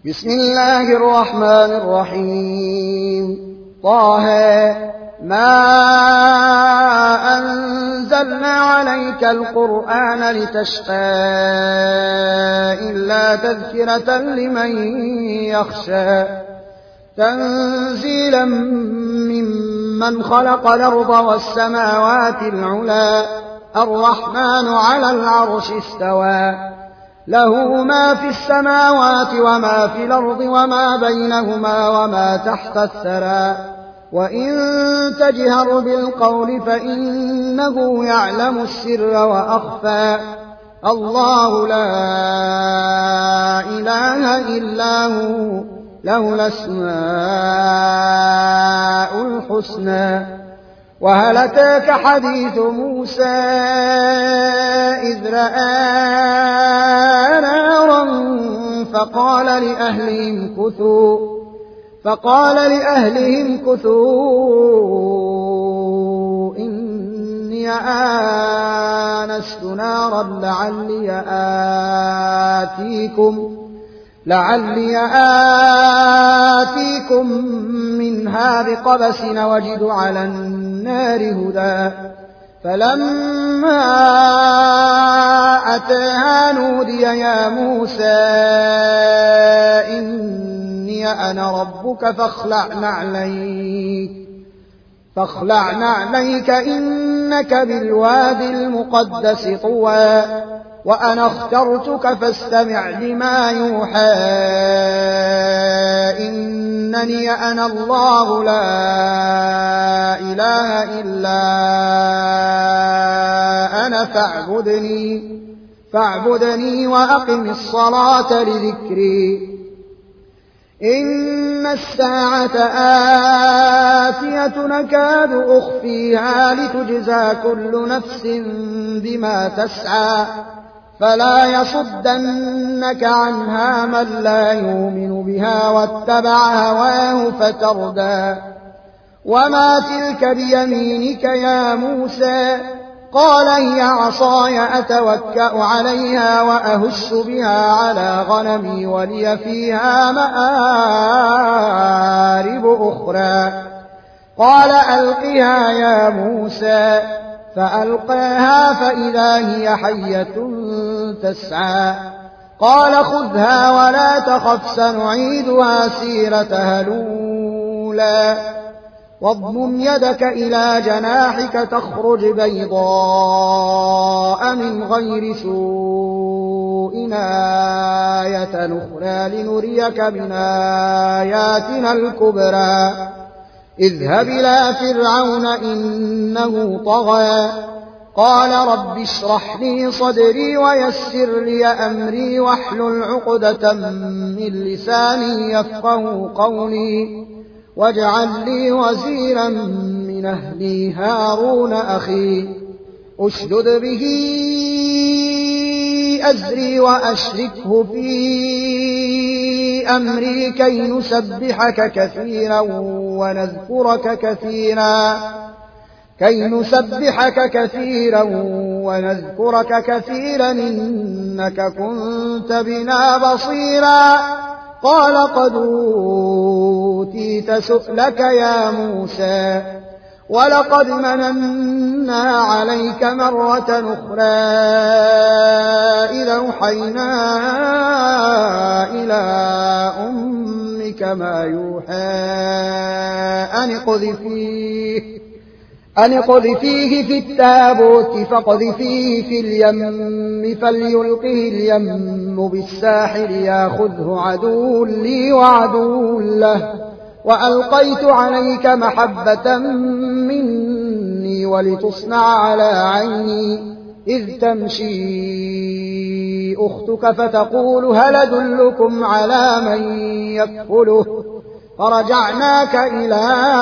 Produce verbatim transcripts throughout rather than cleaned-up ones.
بسم الله الرحمن الرحيم طه ما أنزلنا عليك القرآن لتشقى إلا تذكرة لمن يخشى تنزيلا ممن خلق الأرض والسماوات العلى الرحمن على العرش استوى له ما في السماوات وما في الأرض وما بينهما وما تحت الثرى وإن تجهر بالقول فإنه يعلم السر وأخفى الله لا إله إلا هو له الأسماء الحسنى وهل أتاك حديث موسى إذ رأى نارا فقال لأهلهم كثوا فقال لأهلهم كثوا إني آنست نارا لعلي آتيكم لعلي آتيكم منها بقبس وجد على النار هدى فلما أتاها نودي يا موسى إني أنا ربك فاخلع نعليك فاخلع نعليك إنك بالوادي المقدس طوى وأنا اخترتك فاستمع لما يوحى إنني أنا الله لا إله إلا أنا فاعبدني فاعبدني وأقم الصلاة لذكري إن الساعة آتية نكاد أخفيها لتجزى كل نفس بما تسعى فلا يصدنك عنها من لا يؤمن بها واتبع هواه فتردى وما تلك بيمينك يا موسى قال هي عصاي أتوكأ عليها وأهش بها على غنمي ولي فيها مآرب أخرى قال ألقها يا موسى فألقاها فإذا هي حية تسعى قال خذها ولا تخف سنعيدها سيرتها الأولى واضمم يدك إلى جناحك تخرج بيضاء من غير سوء آية أخرى لنريك من آياتنا الكبرى اذهب إلى فرعون إنه طغى قال رب اشرح لي صدري ويسر لي أمري واحلل عقدة من لساني يفقه قولي واجعل لي وزيرا من أهلي هارون أخي أشدد به أزري وأشركه في أمري كي نسبحك كثيرا ونذكرك كثيرا كي نسبحك كثيرا ونذكرك كثيرا إنك كنت بنا بصيرا قال قد أوتيت سؤلك يا موسى ولقد مننا عليك مرة أخرى إذا أوحينا إلى أمك ما يوحى أن اقذفيه أن اقذفيه في التابوت فاقذفيه في اليم فليلقه اليم بالساحل ياخذه عدو لي وعدو له وألقيت عليك محبة مني ولتصنع على عيني إذ تمشي أختك فتقول هل أدلكم على من يكفله فرجعناك إلى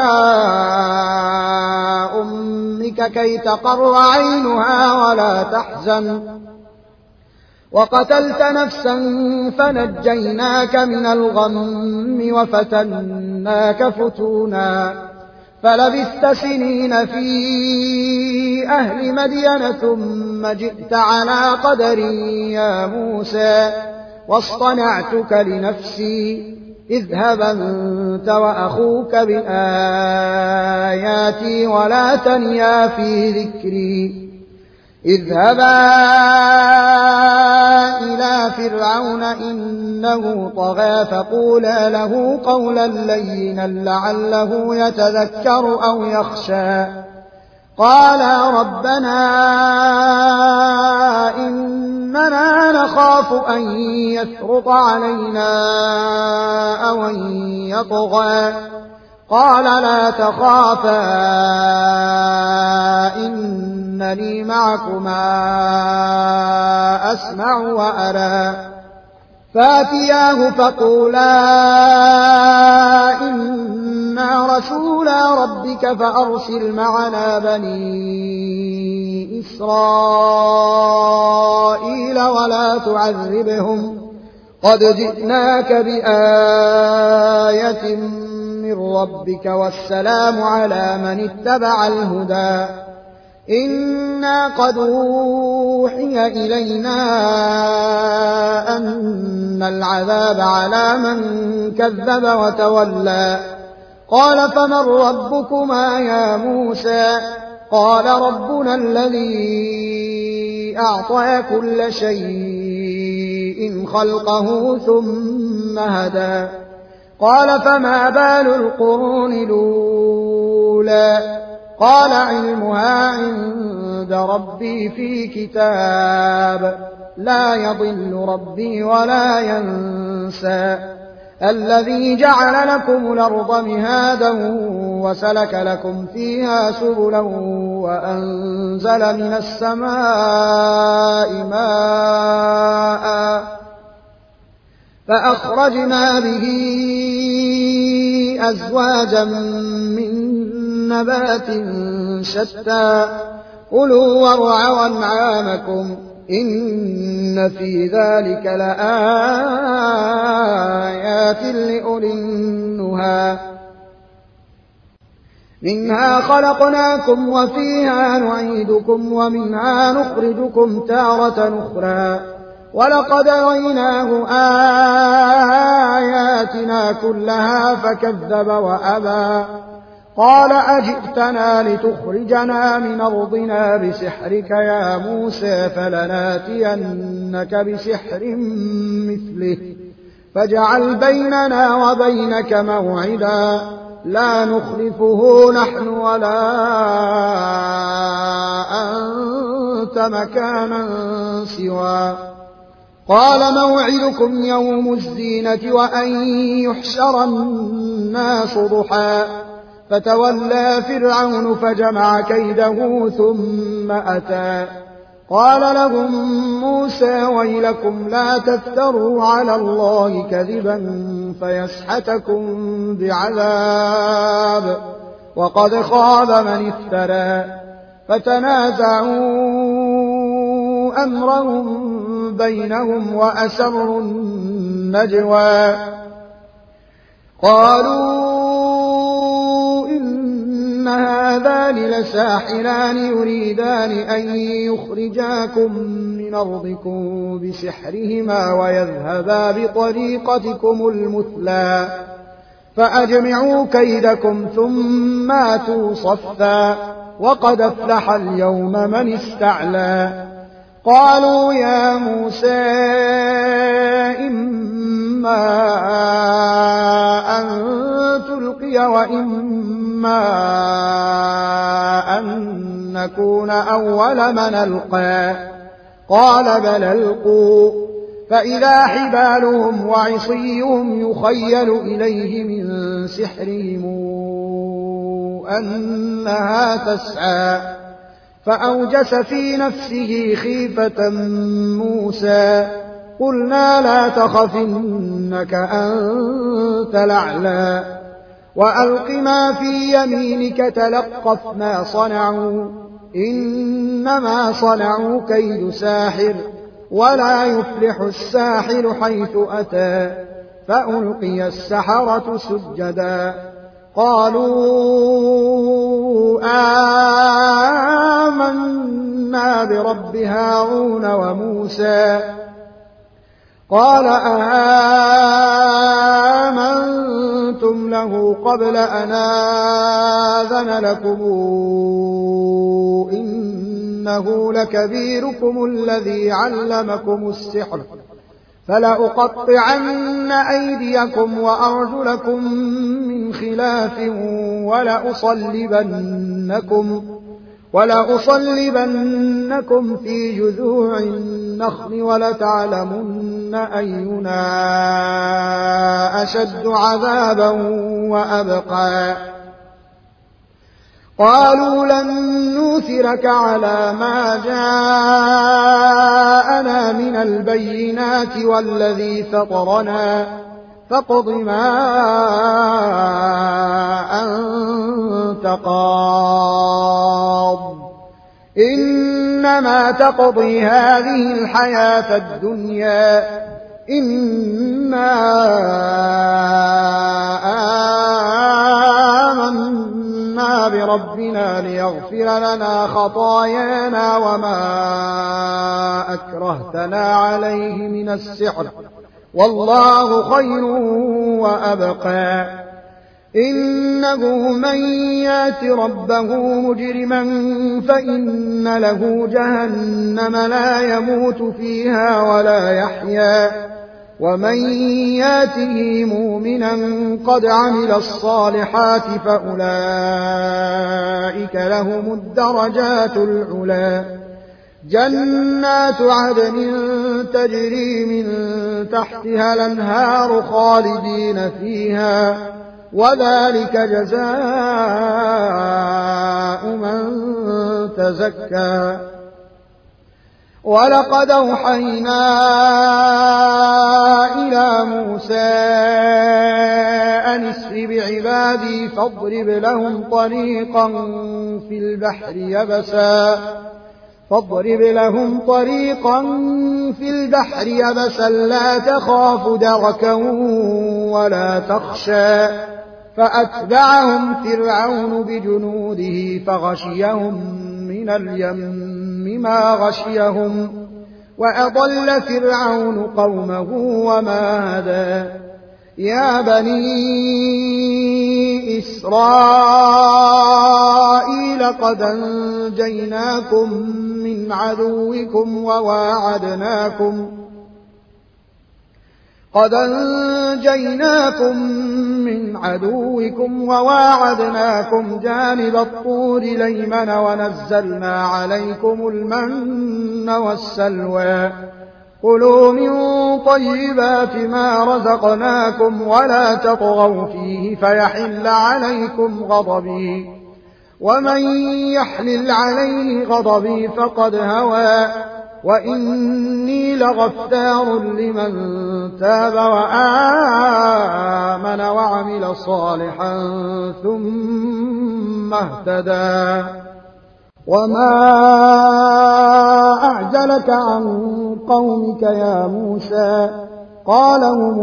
أمك كي تقر عينها ولا تحزن وقتلت نفسا فنجيناك من الغم وفتناك فتونا فلبثت سنين في أهل مدين ثم جئت على قدر يا موسى واصطنعتك لنفسي اذهب أنت وأخوك بآياتي ولا تنيا في ذكري اذهبا إلى فرعون إنه طغى فقولا له قولا لينا لعله يتذكر أو يخشى قالا ربنا إننا نخاف أن يفرط علينا أو أن يطغى قال لا تخافا إنني معكما أسمع وأرى فاتياه فقولا إنا رسولا ربك فأرسل معنا بني إسرائيل ولا تعذبهم قد جئناك بآية من ربك والسلام على من اتبع الهدى إنا قد أوحي إلينا أن العذاب على من كذب وتولى قال فمن ربكما يا موسى قال ربنا الذي أعطى كل شيء خلقه ثم هدى قال فما بال القرون الأولى قال علمها عند ربي في كتاب لا يضل ربي ولا ينسى الذي جعل لكم الأرض مهادا وسلك لكم فيها سبلا وأنزل من السماء ماء فأخرجنا به أزواجا من نبات شتى كلوا وارعوا أنعامكم إن في ذلك لآيات لأولي النهى منها خلقناكم وفيها نعيدكم ومنها نخرجكم تارة أخرى ولقد رأيناه آياتنا كلها فكذب وأبى قال أجئتنا لتخرجنا من أرضنا بسحرك يا موسى فلناتينك بسحر مثله فاجعل بيننا وبينك موعدا لا نخلفه نحن ولا أنت مكانا سوى قال موعدكم يوم الزينة وأن يحشر الناس ضحى فتولى فرعون فجمع كيده ثم أتى قال لهم موسى ويلكم لا تفتروا على الله كذبا فيسحتكم بعذاب وقد خاب من افترى فتنازعوا أمرهم بينهم وأسروا النجوى قالوا إن هذان لساحران يريدان أن يخرجاكم من أرضكم بسحرهما ويذهبا بطريقتكم المثلى فأجمعوا كيدكم ثم آتوا صفا وقد أفلح اليوم من استعلى قالوا يا موسى إما أن تلقي وإما أن نكون أول من ألقى قال بل ألقوا فإذا حبالهم وعصيهم يخيل إليه من سحرهم أنها تسعى فأوجس في نفسه خيفة موسى قلنا لا تخف إنك أنت الأعلى وألق ما في يمينك تلقف ما صنعوا إنما صنعوا كيد ساحر ولا يفلح الساحر حيث أتى فألقي السحرة سجدا قالوا آمنا برب هارون وموسى قال آمنتم له قبل أن آذن لكم إنه لكبيركم الذي علمكم السحر فلأقطعن أيديكم وأرجلكم من خلاف ولأصلبنكم, ولأصلبنكم في جذوع النخل ولتعلمن أينا أشد عذابا وأبقى. قالوا لن نؤثرك على ما جاءنا من البينات والذي فطرنا فاقض ما أنت قاض إنما تقضي هذه الحياة الدنيا إنا آمنا بربنا ليغفر لنا خطايانا وما أكرهتنا عليه من السحر والله خير وأبقى. إنه من يات ربه مجرما فإن له جهنم لا يموت فيها ولا يحيا ومن ياته مؤمنا قد عمل الصالحات فأولئك لهم الدرجات العلى جنات عدن تجري من تحتها الأنهار خالدين فيها وذلك جزاء من تزكى. ولقد أوحينا إلى موسى أن اسر بعبادي فاضرب لهم طريقا في البحر يبسا فاضرب لهم طريقا في البحر يبسا لا تخاف دركا ولا تخشى فأتبعهم فرعون بجنوده فغشيهم من اليم ما غشيهم وأضل فرعون قومه وما هدى. يا بني إسرائيل قد أنجيناكم من عدوكم وواعدناكم قد أنجيناكم من عدوكم وواعدناكم جانب الطور الأيمن ونزلنا عليكم المن والسلوى كلوا من طيبات ما رزقناكم ولا تطغوا فيه فيحل عليكم غضبي ومن يحلل عليه غضبي فقد هوى وإني لغفار لمن تاب وآمن وعمل صالحا ثم اهتدى. وما أعجلك عن قومك يا موسى قال هم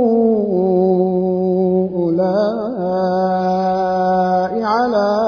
أولئك على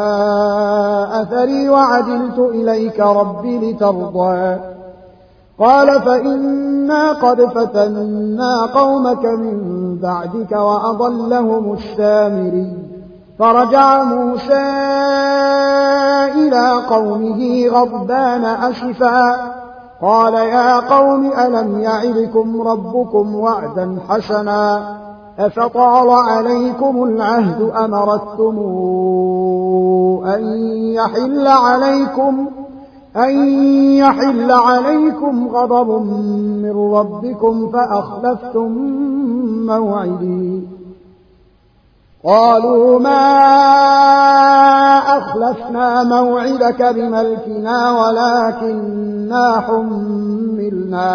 أثري وعجلت إليك ربي لترضى قال فإنا قد فتنا قومك من بعدك وأضلهم السامري فرجع موسى إلى قومه غضبان أسفا قال يا قوم ألم يعدكم ربكم وعدا حسنا أفطال عليكم العهد أم أردتم أن يحل عليكم أن يحل عليكم غضب من ربكم فأخلفتم موعدي قالوا ما أخلفنا موعدك بملكنا ولكننا حملنا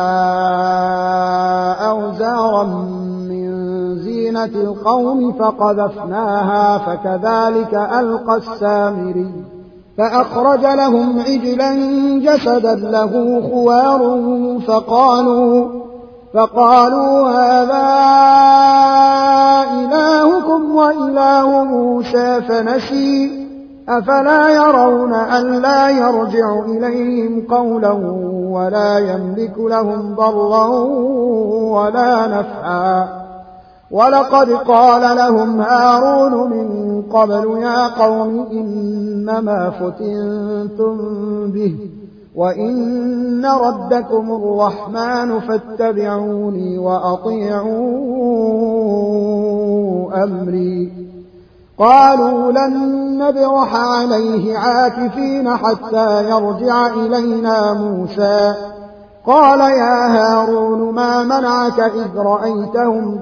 أوزارا من زينة القوم فقذفناها فكذلك ألقى السامري فأخرج لهم عجلا جسدا له خوار فقالوا فقالوا هذا إلهكم وإله موسى فنسي أفلا يرون ألا يرجع إليهم قولا ولا يملك لهم ضرا ولا نفعا ولقد قال لهم هارون من قبل يا قوم إنما فتنتم به وإن ربكم الرحمن فاتبعوني وأطيعوا أمري قالوا لن نبرح عليه عاكفين حتى يرجع إلينا موسى قال يا هارون ما منعك إذ رأيتهم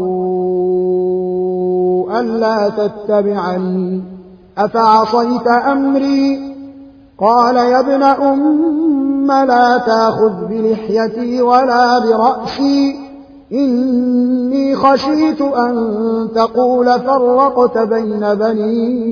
ضلوا ألا تتبعني أفعصيت أمري قال يا ابن أم لا تأخذ بلحيتي ولا برأسي إني خشيت أن تقول فرقت بين بني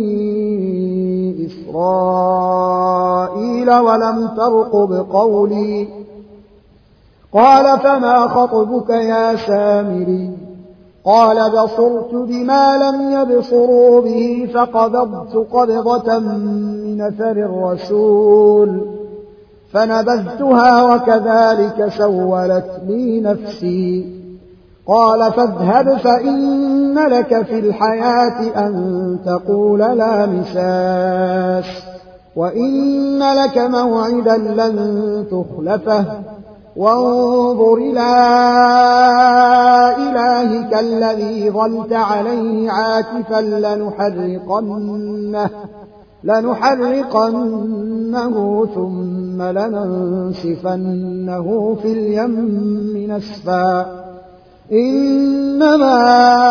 إسرائيل ولم ترقب قولي قال فما خطبك يا سامري قال بصرت بما لم يبصروا به فقبضت قبضة من أثر الرسول فنبذتها وكذلك سولت لي نفسي قال فاذهب فإن لك في الحياة أن تقول لا مساس وإن لك موعدا لن تخلفه وانظر إلى إلهك الذي ظلت عليه عاكفا لنحرقنه, لنحرقنه ثم لننسفنه في اليم نسفا إنما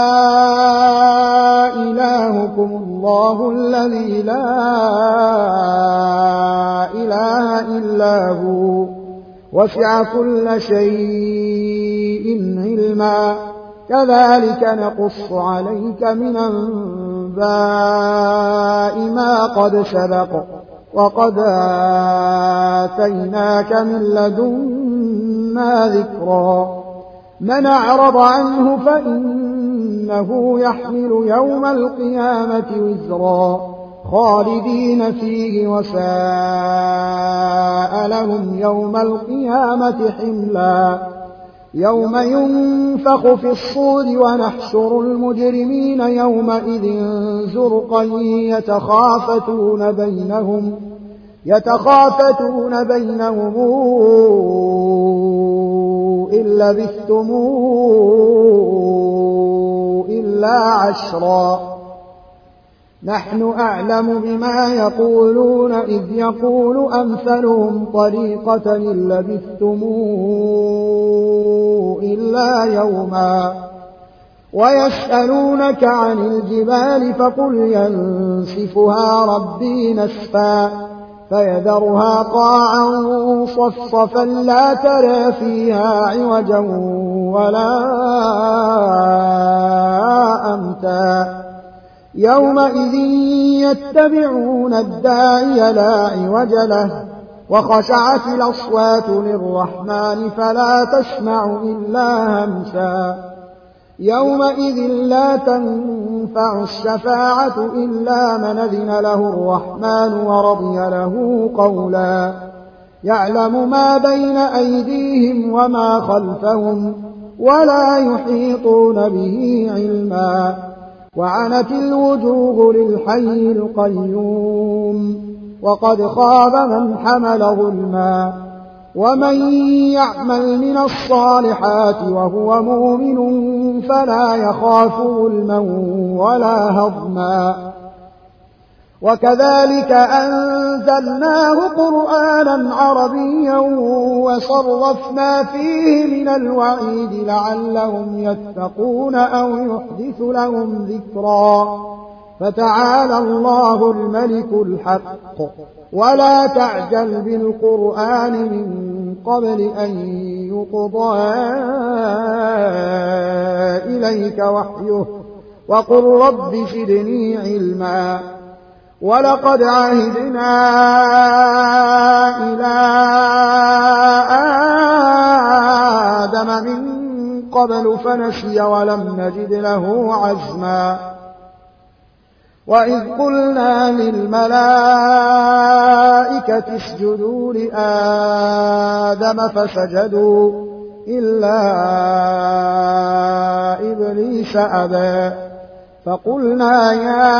إلهكم الله الذي لا إله إلا هو وسع كل شيء علما كذلك نقص عليك من أنباء ما قد سبق وقد آتيناك من لدنا ذكرا من أعرض عنه فإنه يحمل يوم القيامة وزرا خالدين فيه وساء لهم يوم القيامة حملا يوم ينفخ في الصور ونحشر المجرمين يومئذ زرقا يتخافتون بينهم يتخافتون بينهم إن لبثتم إلا عشرا نحن أعلم بما يقولون إذ يقول أمثلهم طريقة إن لبثتم إلا يوما ويسألونك عن الجبال فقل ينسفها ربي نسفا فيذرها قاعا صفصفا لا ترى فيها عوجا ولا أمتا يومئذ يتبعون الداعي لا عوج له وخشعت الأصوات للرحمن فلا تسمع إلا همسا يومئذ لا تنفع الشفاعة إلا من أذن له الرحمن ورضي له قولا يعلم ما بين أيديهم وما خلفهم ولا يحيطون به علما وعنت الوجوه للحي القيوم وقد خاب من حمل ظلما ومن يعمل من الصالحات وهو مؤمن فلا يخاف ظلما ولا هضما وكذلك أنزلناه قرآنا عربيا وصرفنا فيه من الوعيد لعلهم يتقون أو يحدث لهم ذكرا فتعالى الله الملك الحق ولا تعجل بالقرآن من قبل أن يقضى إليك وحيه وقل رب زدني علما ولقد عهدنا إلى آدم من قبل فنسي ولم نجد له عزما وإذ قلنا للملائكة اسجدوا لآدم فسجدوا إلا إبليس أبى فقلنا يا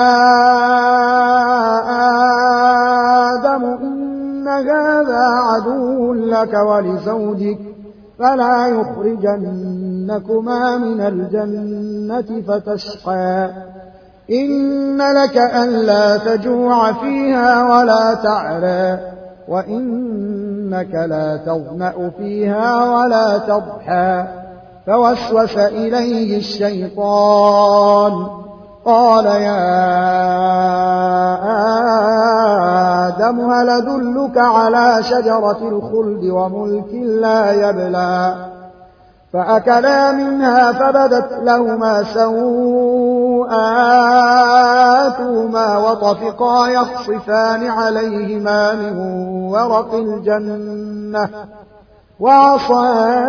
آدم إن هذا عدو لك ولزوجك فلا يخرجنكما من الجنة فتشقى إن لك ألا تجوع فيها ولا تعرى وإنك لا تظمأ فيها ولا تضحى فوسوس إليه الشيطان قال يا آدم هل أدلك على شجرة الخلد وملك لا يبلى فأكلا منها فبدت لهما سوءاتهما وطفقا يخصفان عليهما من ورق الجنة وعصى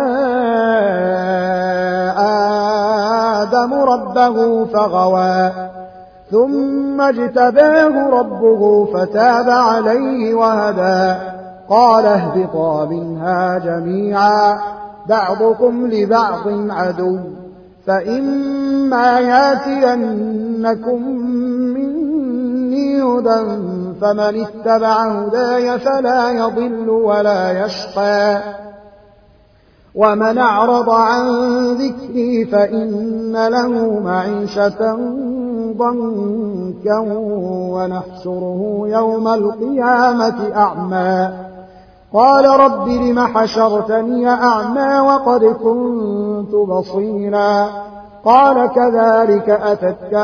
آدم ربه فغوى ثم اجتباه ربه فتاب عليه وهدى قال اهبطا منها جميعا بعضكم لبعض عدو فإما ياتينكم مني هدى فمن اتبع هداي فلا يضل ولا يشقى ومن أعرض عن ذكري فإن له معيشة ضنكا ونحشره يوم القيامة أعمى قال رب لم حشرتني أعمى وقد كنت بصيرا قال كذلك أتتك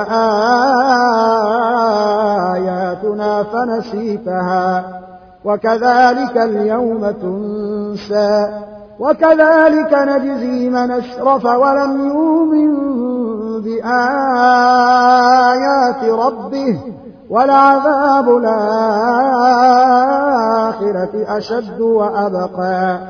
آياتنا فنسيتها وكذلك اليوم تنسى وكذلك نجزي من أسرف ولم يؤمن بآيات ربه ولعذاب الآخرة أشد وأبقى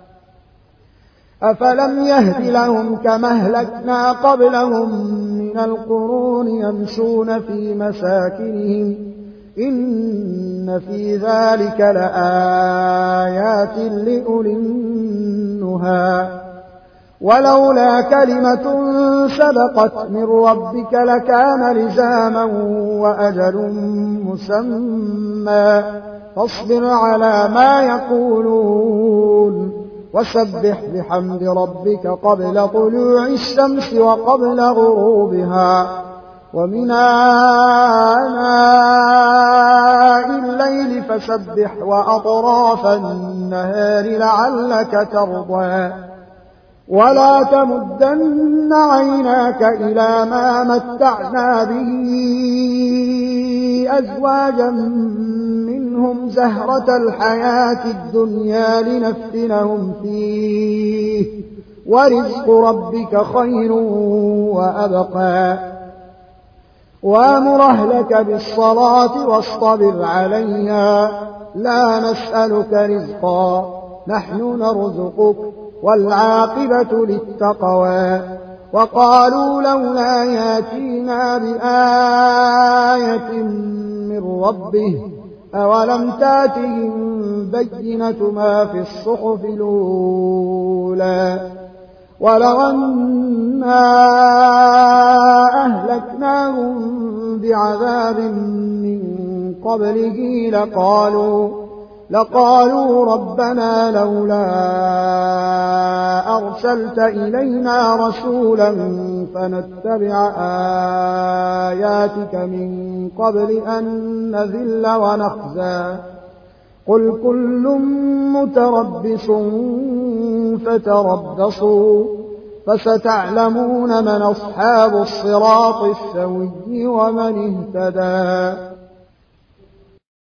أفلم يهد لهم كما أهلكنا قبلهم من القرون يمشون في مساكنهم إن في ذلك لآيات لأولي النهى ولولا كلمة سبقت من ربك لكان لزاما وأجل مسمى فاصبر على ما يقولون وسبح بحمد ربك قبل طلوع الشمس وقبل غروبها ومن آناء الليل فسبح وأطراف النهار لعلك ترضى ولا تمدن عيناك إلى ما متعنا به أزواجا منهم زهرة الحياة الدنيا لنفتنهم فيه ورزق ربك خير وأبقى وامر أهلك بالصلاة واصطبر عليها لا نسألك رزقا نحن نرزقك والعاقبة للتقوى وقالوا لولا ياتينا بآية من ربه أولم تاتهم بينة ما في الصحف الأولى ولو أنا أهلكناهم بعذاب من قبله لقالوا لقالوا ربنا لولا أرسلت إلينا رسولا فنتبع آياتك من قبل أن نذل ونخزى قل كل متربص فتربصوا فستعلمون من أصحاب الصراط السوي ومن اهتدى